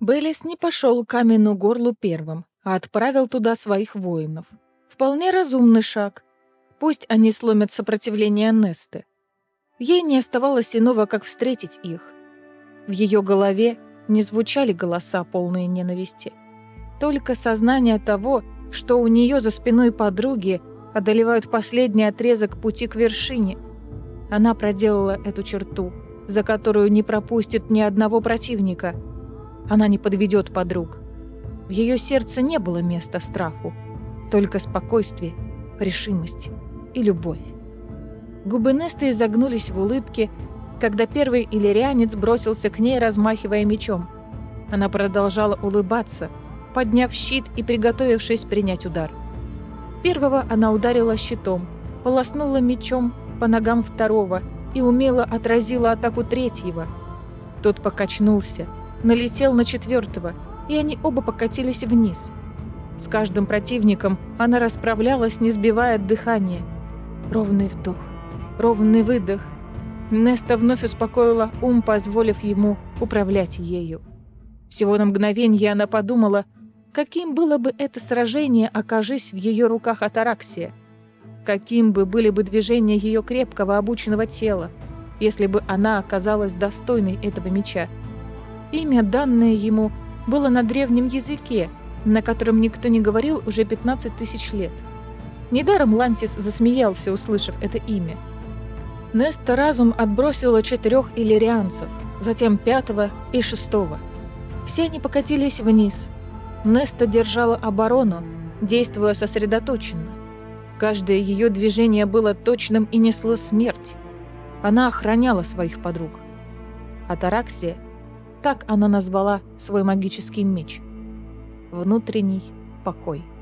Беллис не пошел к каменному горлу первым, а отправил туда своих воинов. Вполне разумный шаг. Пусть они сломят сопротивление Несты. Ей не оставалось иного, как встретить их. В ее голове не звучали голоса, полные ненависти. Только сознание того, что у нее за спиной подруги одолевают последний отрезок пути к вершине. Она проделала эту черту, за которую не пропустит ни одного противника. Она не подведет подруг. В ее сердце не было места страху, только спокойствие, решимость и любовь. Губы Несты изогнулись в улыбке, когда первый иллирианец бросился к ней, размахивая мечом. Она продолжала улыбаться, подняв щит и приготовившись принять удар. Первого она ударила щитом, полоснула мечом по ногам второго и умело отразила атаку третьего. Тот покачнулся, налетел на четвертого, и они оба покатились вниз. С каждым противником она расправлялась, не сбивая дыхания. Ровный вдох, ровный выдох. Неста вновь успокоила ум, позволив ему управлять ею. Всего на мгновенье она подумала, каким было бы это сражение, окажись в ее руках атараксия. Каким были бы движения ее крепкого обученного тела, если бы она оказалась достойной этого меча. Имя, данное ему, было на древнем языке, на котором никто не говорил уже 15 тысяч лет. Недаром Лантис засмеялся, услышав это имя. Неста разум отбросила 4 иллирианцев, затем 5-го и 6-го. Все они покатились вниз. Неста держала оборону, действуя сосредоточенно. Каждое ее движение было точным и несло смерть. Она охраняла своих подруг. Атараксия, так она назвала свой магический меч. Внутренний покой.